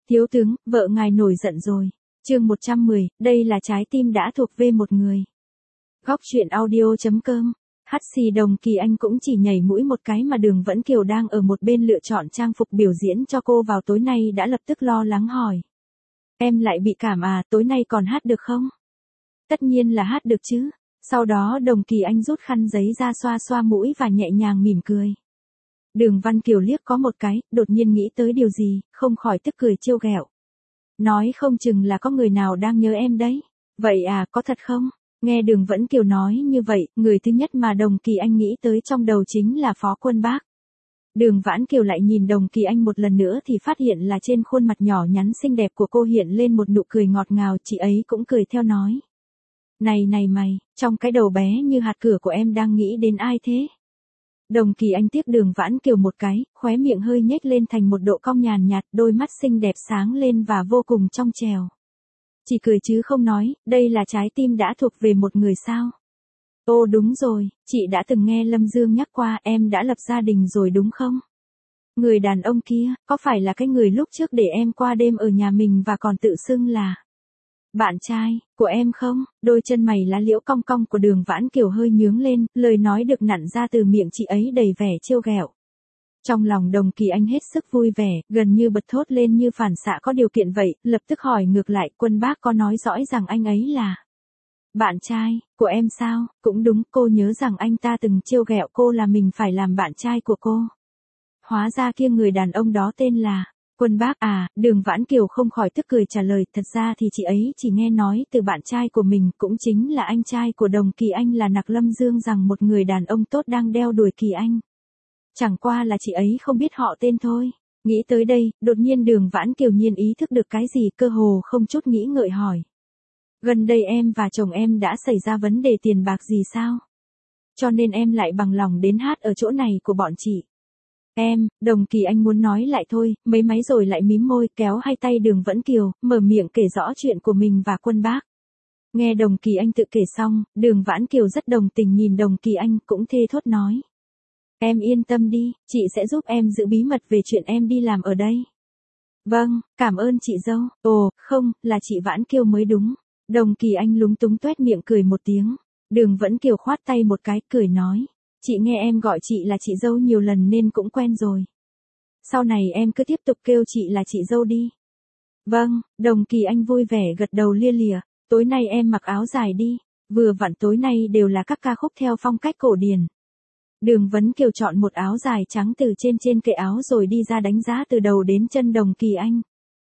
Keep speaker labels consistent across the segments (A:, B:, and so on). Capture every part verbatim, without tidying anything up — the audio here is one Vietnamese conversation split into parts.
A: Thiếu tướng, vợ ngài nổi giận rồi. Chương một trăm mười, đây là trái tim đã thuộc về một người. Góc truyện audio chấm com. Hắt xì Đồng Kỳ Anh cũng chỉ nhảy mũi một cái mà Đường Vẫn Kiều đang ở một bên lựa chọn trang phục biểu diễn cho cô vào tối nay đã lập tức lo lắng hỏi. Em lại bị cảm à, tối nay còn hát được không? Tất nhiên là hát được chứ. Sau đó Đồng Kỳ Anh rút khăn giấy ra xoa xoa mũi và nhẹ nhàng mỉm cười. Đường Văn Kiều liếc có một cái, đột nhiên nghĩ tới điều gì, không khỏi tức cười trêu ghẹo. Nói không chừng là có người nào đang nhớ em đấy. Vậy à, có thật không? Nghe Đường Vẫn Kiều nói như vậy, người thứ nhất mà Đồng Kỳ Anh nghĩ tới trong đầu chính là Phó Quân Bác. Đường Vãn Kiều lại nhìn Đồng Kỳ Anh một lần nữa thì phát hiện là trên khuôn mặt nhỏ nhắn xinh đẹp của cô hiện lên một nụ cười ngọt ngào, chị ấy cũng cười theo nói. Này này mày, trong cái đầu bé như hạt cửa của em đang nghĩ đến ai thế? Đồng Kỳ Anh tiếc Đường Vãn Kiều một cái, khóe miệng hơi nhếch lên thành một độ cong nhàn nhạt, đôi mắt xinh đẹp sáng lên và vô cùng trong trèo. Chỉ cười chứ không nói, đây là trái tim đã thuộc về một người sao? Ô đúng rồi, chị đã từng nghe Lâm Dương nhắc qua em đã lập gia đình rồi đúng không? Người đàn ông kia, có phải là cái người lúc trước để em qua đêm ở nhà mình và còn tự xưng là bạn trai của em không? Đôi chân mày lá liễu cong cong của Đường Vãn Kiều hơi nhướng lên, lời nói được nặn ra từ miệng chị ấy đầy vẻ trêu ghẹo. Trong lòng Đồng Kỳ Anh hết sức vui vẻ, gần như bật thốt lên như phản xạ có điều kiện vậy, lập tức hỏi ngược lại, Quân Bác có nói rõ rằng anh ấy là bạn trai của em sao? Cũng đúng, cô nhớ rằng anh ta từng trêu ghẹo cô là mình phải làm bạn trai của cô. Hóa ra kia người đàn ông đó tên là Quân Bác à? Đường Vãn Kiều không khỏi tức cười trả lời, thật ra thì chị ấy chỉ nghe nói từ bạn trai của mình, cũng chính là anh trai của Đồng Kỳ Anh là Nặc Lâm Dương, rằng một người đàn ông tốt đang đeo đuổi Kỳ Anh. Chẳng qua là chị ấy không biết họ tên thôi. Nghĩ tới đây, đột nhiên Đường Vãn Kiều nhiên ý thức được cái gì, cơ hồ không chút nghĩ ngợi hỏi. Gần đây em và chồng em đã xảy ra vấn đề tiền bạc gì sao? Cho nên em lại bằng lòng đến hát ở chỗ này của bọn chị. Em, Đồng Kỳ Anh muốn nói lại thôi, mấy máy rồi lại mím môi, kéo hai tay Đường Vẫn Kiều, mở miệng kể rõ chuyện của mình và Quân Bác. Nghe Đồng Kỳ Anh tự kể xong, Đường Vãn Kiều rất đồng tình nhìn Đồng Kỳ Anh, cũng thê thốt nói. Em yên tâm đi, chị sẽ giúp em giữ bí mật về chuyện em đi làm ở đây. Vâng, cảm ơn chị dâu. Ồ, không, là chị Vãn Kiều mới đúng. Đồng Kỳ Anh lúng túng tuét miệng cười một tiếng. Đường Vẫn Kiều khoát tay một cái, cười nói. Chị nghe em gọi chị là chị dâu nhiều lần nên cũng quen rồi. Sau này em cứ tiếp tục kêu chị là chị dâu đi. Vâng, Đồng Kỳ Anh vui vẻ gật đầu lia lịa. Tối nay em mặc áo dài đi. Vừa vặn tối nay đều là các ca khúc theo phong cách cổ điển. Đường Vấn Kiều chọn một áo dài trắng từ trên trên kệ áo rồi đi ra đánh giá từ đầu đến chân Đồng Kỳ Anh.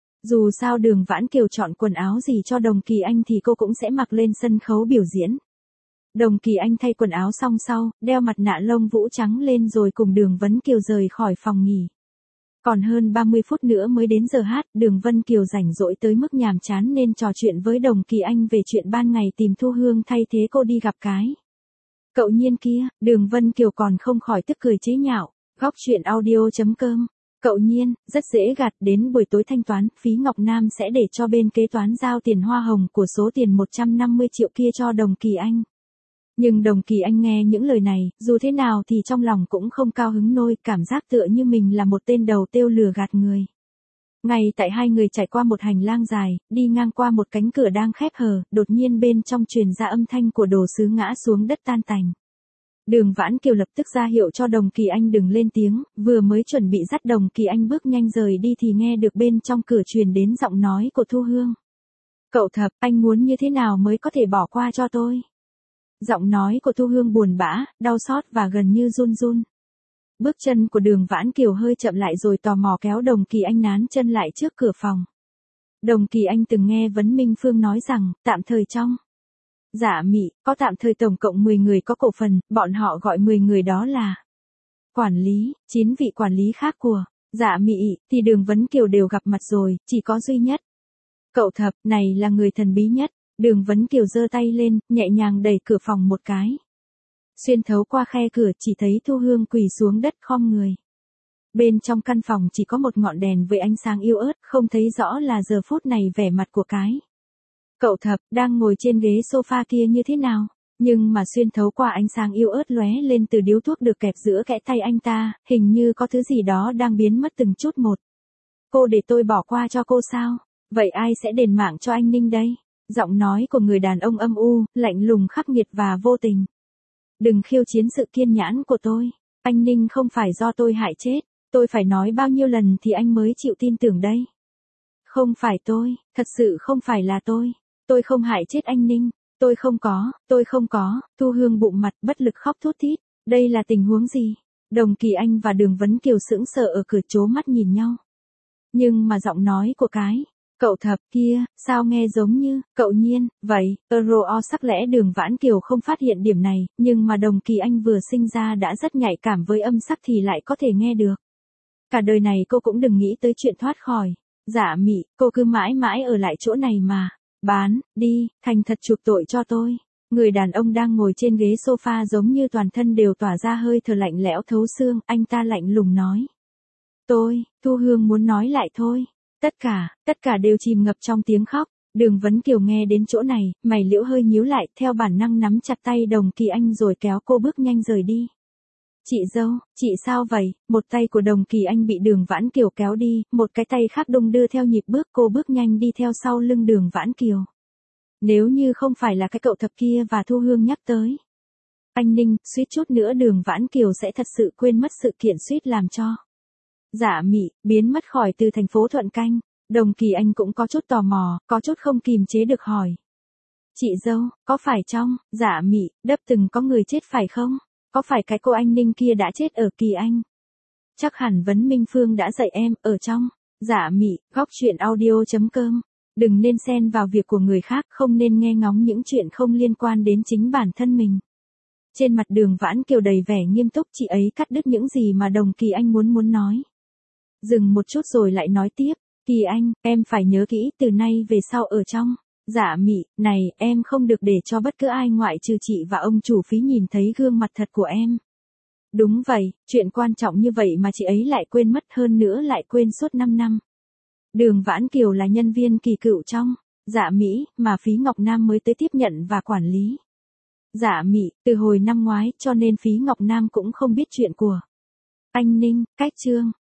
A: Dù sao Đường Vãn Kiều chọn quần áo gì cho Đồng Kỳ Anh thì cô cũng sẽ mặc lên sân khấu biểu diễn. Đồng Kỳ Anh thay quần áo xong sau, đeo mặt nạ lông vũ trắng lên rồi cùng Đường Vấn Kiều rời khỏi phòng nghỉ. Còn hơn ba mươi phút nữa mới đến giờ hát, Đường Vân Kiều rảnh rỗi tới mức nhàm chán nên trò chuyện với Đồng Kỳ Anh về chuyện ban ngày tìm Thu Hương thay thế cô đi gặp cái cậu Nhiên kia. Đường Vân Kiều còn không khỏi tức cười chế nhạo. Góc truyện audio chấm com. Cậu Nhiên, rất dễ gạt, đến buổi tối thanh toán, Phí Ngọc Nam sẽ để cho bên kế toán giao tiền hoa hồng của số tiền một trăm năm mươi triệu kia cho Đồng Kỳ Anh. Nhưng Đồng Kỳ Anh nghe những lời này, dù thế nào thì trong lòng cũng không cao hứng nổi, cảm giác tựa như mình là một tên đầu têu lừa gạt người. Ngay tại hai người trải qua một hành lang dài, đi ngang qua một cánh cửa đang khép hờ, đột nhiên bên trong truyền ra âm thanh của đồ sứ ngã xuống đất tan tành. Đường Vãn Kiều lập tức ra hiệu cho Đồng Kỳ Anh đừng lên tiếng, vừa mới chuẩn bị dắt Đồng Kỳ Anh bước nhanh rời đi thì nghe được bên trong cửa truyền đến giọng nói của Thu Hương. Cậu Thập, anh muốn như thế nào mới có thể bỏ qua cho tôi? Giọng nói của Thu Hương buồn bã, đau xót và gần như run run. Bước chân của Đường Vãn Kiều hơi chậm lại rồi tò mò kéo Đồng Kỳ Anh nán chân lại trước cửa phòng. Đồng Kỳ Anh từng nghe Vấn Minh Phương nói rằng, tạm thời trong Dạ Mị, có tạm thời tổng cộng mười người có cổ phần, bọn họ gọi mười người đó là quản lý, chín vị quản lý khác của Dạ Mị, thì Đường Vấn Kiều đều gặp mặt rồi, chỉ có duy nhất Cậu Thập, này là người thần bí nhất. Đường Vấn Kiều giơ tay lên, nhẹ nhàng đẩy cửa phòng một cái. Xuyên thấu qua khe cửa chỉ thấy Thu Hương quỳ xuống đất khom người. Bên trong căn phòng chỉ có một ngọn đèn với ánh sáng yếu ớt, không thấy rõ là giờ phút này vẻ mặt của cái cậu Thập đang ngồi trên ghế sofa kia như thế nào. Nhưng mà xuyên thấu qua ánh sáng yếu ớt lóe lên từ điếu thuốc được kẹp giữa kẽ tay anh ta, hình như có thứ gì đó đang biến mất từng chút một. Cô để tôi bỏ qua cho cô sao? Vậy ai sẽ đền mạng cho anh Ninh đây? Giọng nói của người đàn ông âm u, lạnh lùng khắc nghiệt và vô tình. Đừng khiêu chiến sự kiên nhẫn của tôi. Anh Ninh không phải do tôi hại chết. Tôi phải nói bao nhiêu lần thì anh mới chịu tin tưởng đây. Không phải tôi, thật sự không phải là tôi. Tôi không hại chết anh Ninh. Tôi không có, tôi không có. Thu Hương bụng mặt bất lực khóc thút thít. Đây là tình huống gì? Đồng Kỳ Anh và Đường Vấn Kiều sững sờ ở cửa trố mắt nhìn nhau. Nhưng mà giọng nói của cái cậu thập kia, sao nghe giống như cậu Nhiên, vậy, Euro sắc lẽ Đường Vãn Kiều không phát hiện điểm này, nhưng mà Đồng Kỳ Anh vừa sinh ra đã rất nhạy cảm với âm sắc thì lại có thể nghe được. Cả đời này cô cũng đừng nghĩ tới chuyện thoát khỏi. Dạ Mị, cô cứ mãi mãi ở lại chỗ này mà. Bán, đi, thành thật chuộc tội cho tôi. Người đàn ông đang ngồi trên ghế sofa giống như toàn thân đều tỏa ra hơi thở lạnh lẽo thấu xương, anh ta lạnh lùng nói. Tôi, Thu Hương muốn nói lại thôi. Tất cả, tất cả đều chìm ngập trong tiếng khóc. Đường Vấn Kiều nghe đến chỗ này, mày liễu hơi nhíu lại, theo bản năng nắm chặt tay Đồng Kỳ Anh rồi kéo cô bước nhanh rời đi. Chị dâu, chị sao vậy? Một tay của Đồng Kỳ Anh bị Đường Vãn Kiều kéo đi, một cái tay khác đung đưa theo nhịp bước, cô bước nhanh đi theo sau lưng Đường Vãn Kiều. Nếu như không phải là cái cậu thập kia và Thu Hương nhắc tới. Anh Ninh, suýt chút nữa Đường Vãn Kiều sẽ thật sự quên mất sự kiện suýt làm cho. Dạ Mị, biến mất khỏi từ thành phố Thuận Canh. Đồng Kỳ Anh cũng có chút tò mò, có chút không kìm chế được hỏi. Chị dâu, có phải trong, Dạ Mị, đấp từng có người chết phải không? Có phải cái cô anh Ninh kia đã chết ở Kỳ Anh? Chắc hẳn Vấn Minh Phương đã dạy em, ở trong, Dạ Mị, góc chuyện audio chấm com. Đừng nên xen vào việc của người khác, không nên nghe ngóng những chuyện không liên quan đến chính bản thân mình. Trên mặt Đường Vãn Kiều đầy vẻ nghiêm túc, chị ấy cắt đứt những gì mà Đồng Kỳ Anh muốn muốn nói. Dừng một chút rồi lại nói tiếp, Kỳ Anh, em phải nhớ kỹ từ nay về sau ở trong, Dạ Mị, này, em không được để cho bất cứ ai ngoại trừ chị và ông chủ Phí nhìn thấy gương mặt thật của em. Đúng vậy, chuyện quan trọng như vậy mà chị ấy lại quên mất, hơn nữa lại quên suốt năm năm. Đường Vãn Kiều là nhân viên kỳ cựu trong, Dạ Mỹ, mà Phí Ngọc Nam mới tới tiếp nhận và quản lý. Dạ Mị, từ hồi năm ngoái, cho nên Phí Ngọc Nam cũng không biết chuyện của anh Ninh, cách chương.